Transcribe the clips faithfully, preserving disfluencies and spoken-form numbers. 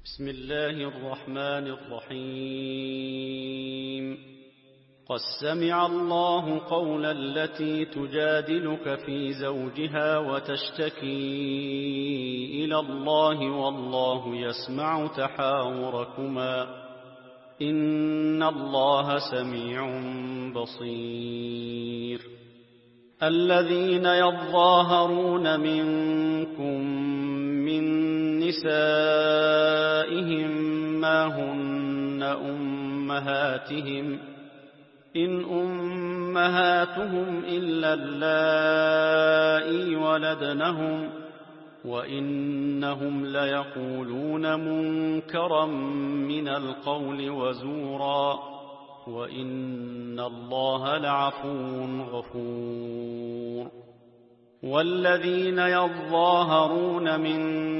بسم الله الرحمن الرحيم قد سمع الله قول التي تجادلك في زوجها وتشتكي إلى الله والله يسمع تحاوركما إن الله سميع بصير الذين يظاهرون منكم من نسائهم ما هن أمهاتهم إن أمهاتهم إلا اللائي ولدنهم وإنهم ليقولون منكرا من القول وزورا وإن الله لعفو غفور والذين يظاهرون من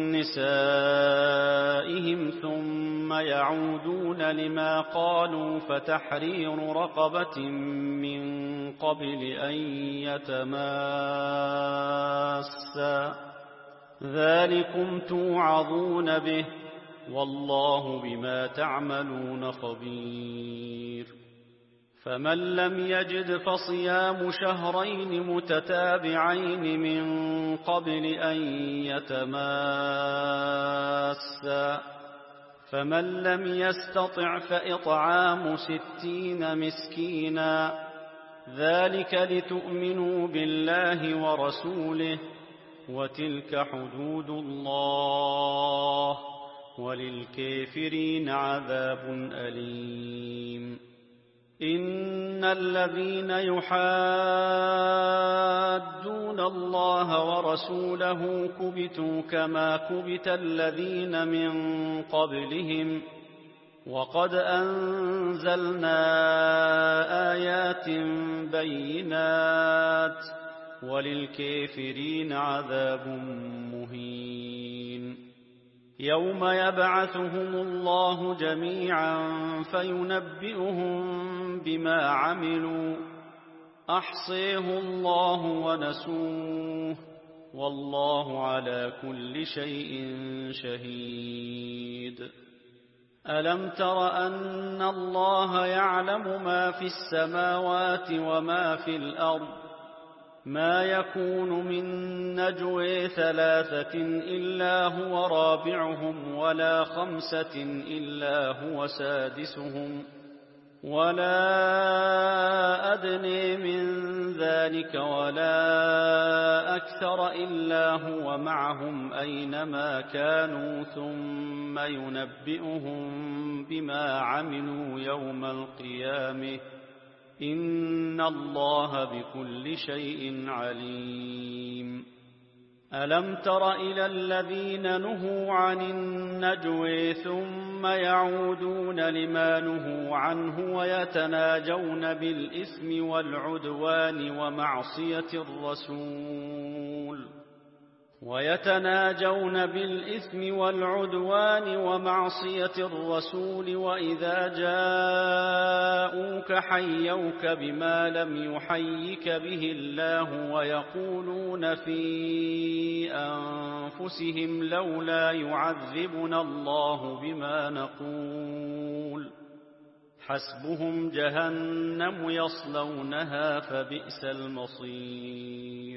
نسائهم ثم يعودون لما قالوا فتحرير رقبة من قبل أن يتماسا ذلكم توعظون به والله بما تعملون خبير فمن لم يجد فصيام شهرين متتابعين من قبل أن يتماسا فمن لم يستطع فإطعام ستين مسكينا ذلك لتؤمنوا بالله ورسوله وتلك حدود الله وللكافرين عذاب أليم إن الذين يحادون الله ورسوله كبتوا كما كبت الذين من قبلهم وقد أنزلنا آيات بينات وللكافرين عذاب مهين يوم يبعثهم الله جميعا فينبئهم بما عملوا أحصيه الله ونسوه والله على كل شيء شهيد ألم تر أن الله يعلم ما في السماوات وما في الأرض ما يكون من نجوى ثلاثة إلا هو رابعهم ولا خمسة إلا هو سادسهم ولا أدنى من ذلك ولا أكثر إلا هو معهم أينما كانوا ثم ينبئهم بما عملوا يوم القيامة إن الله بكل شيء عليم ألم تر إلى الذين نهوا عن النجوى ثم يعودون لما نهوا عنه ويتناجون بالإثم والعدوان ومعصية الرسول ويتناجون بالإثم والعدوان ومعصية الرسول وإذا جاءوك حيوك بما لم يحيك به الله ويقولون في أنفسهم لولا يعذبنا الله بما نقول حسبهم جهنم يصلونها فبئس المصير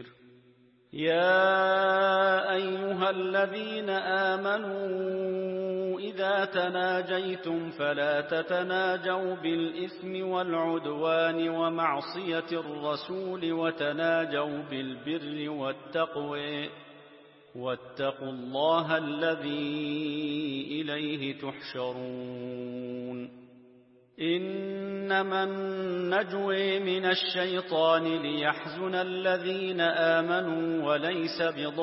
يا أيها الذين آمنوا إذا تناجيتم فلا تتناجوا بالإثم والعدوان ومعصية الرسول وتناجوا بالبر والتقوى واتقوا الله الذي إليه تحشرون إنما النجوى من الشيطان ليحزن الذين آمنوا وليس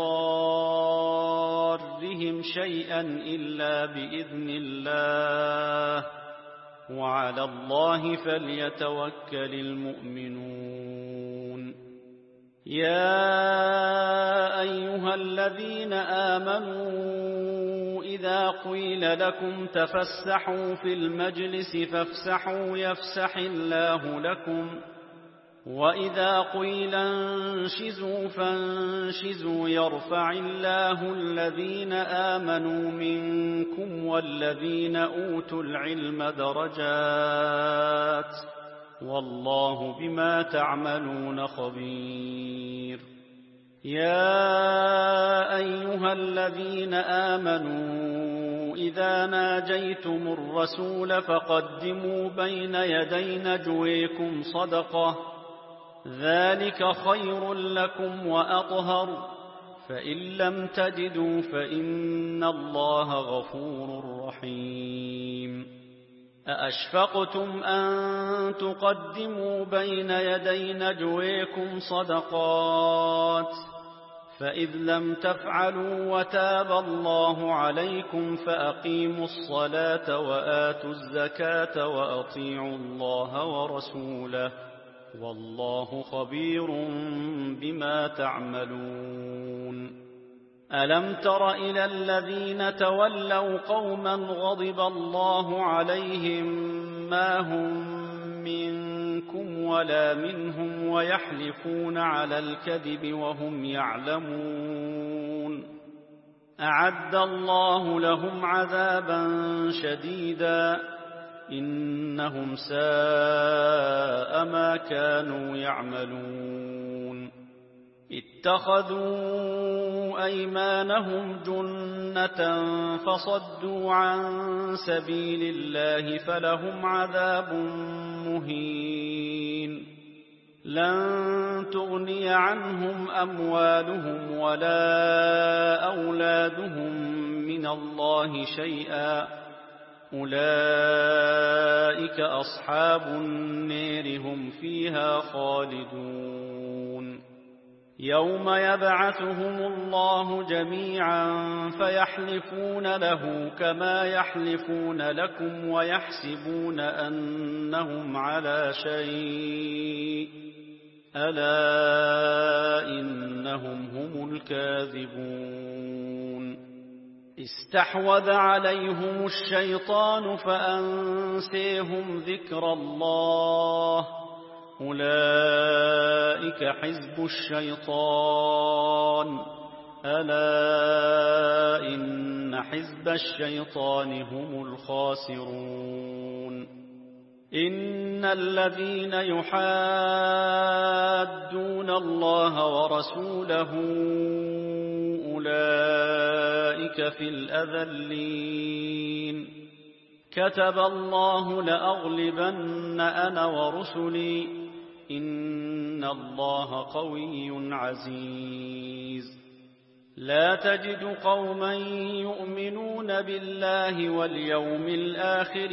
بضارهم شيئا إلا بإذن الله وعلى الله فليتوكل المؤمنون يا أيها الذين آمنوا إذا قيل لكم تفسحوا في المجلس فافسحوا يفسح الله لكم وإذا قيل انشزوا فانشزوا يرفع الله الذين آمنوا منكم والذين أوتوا العلم درجات والله بما تعملون خبير يا أيها الذين آمنوا إذا ناجيتم الرسول فقدموا بين يدي نجويكم صدقة ذلك خير لكم وأطهر فإن لم تجدوا فإن الله غفور رحيم أأشفقتم أن تقدموا بين يدي نجويكم صدقات فإذ لم تفعلوا وتاب الله عليكم فأقيموا الصلاة وآتوا الزكاة وأطيعوا الله ورسوله والله خبير بما تعملون ألم تر إلى الذين تولوا قوما غضب الله عليهم ما هم منكم ولا منهم ويحلفون على الكذب وهم يعلمون أعد الله لهم عذابا شديدا إنهم ساء ما كانوا يعملون اتخذوا أيمانهم جنة فصدوا عن سبيل الله فلهم عذاب مهين لن تغني عنهم أموالهم ولا أولادهم من الله شيئا أولئك أصحاب النار هم فيها خالدون يوم يبعثهم الله جميعا فيحلفون له كما يحلفون لكم ويحسبون أنهم على شيء ألا إنهم هم الكاذبون استحوذ عليهم الشيطان فأنسيهم ذكر الله أولئك حزب الشيطان ألا إن حزب الشيطان هم الخاسرون إن الذين يحادون الله ورسوله أولئك في الأذلين كتب الله لأغلبن أنا ورسلي إن الله قوي عزيز لا تجد قوما يؤمنون بالله واليوم الآخر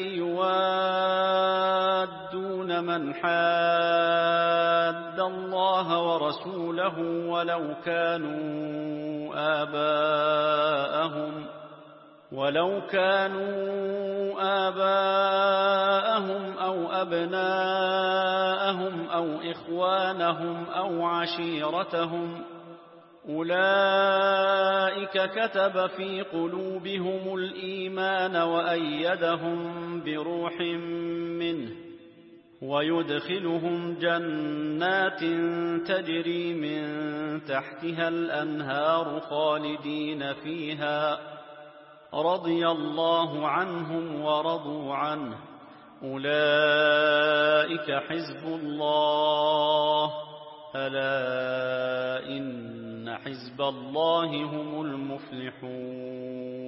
يوادون من حاد الله ورسوله ولو كانوا آباءهم ولو كانوا آباءهم أو أبناءهم أو إخوانهم أو عشيرتهم أولئك كتب في قلوبهم الإيمان وأيدهم بروح منه ويدخلهم جنات تجري من تحتها الأنهار خالدين فيها رضي الله عنهم ورضوا عنه أولئك حزب الله ألا إن حزب الله هم المفلحون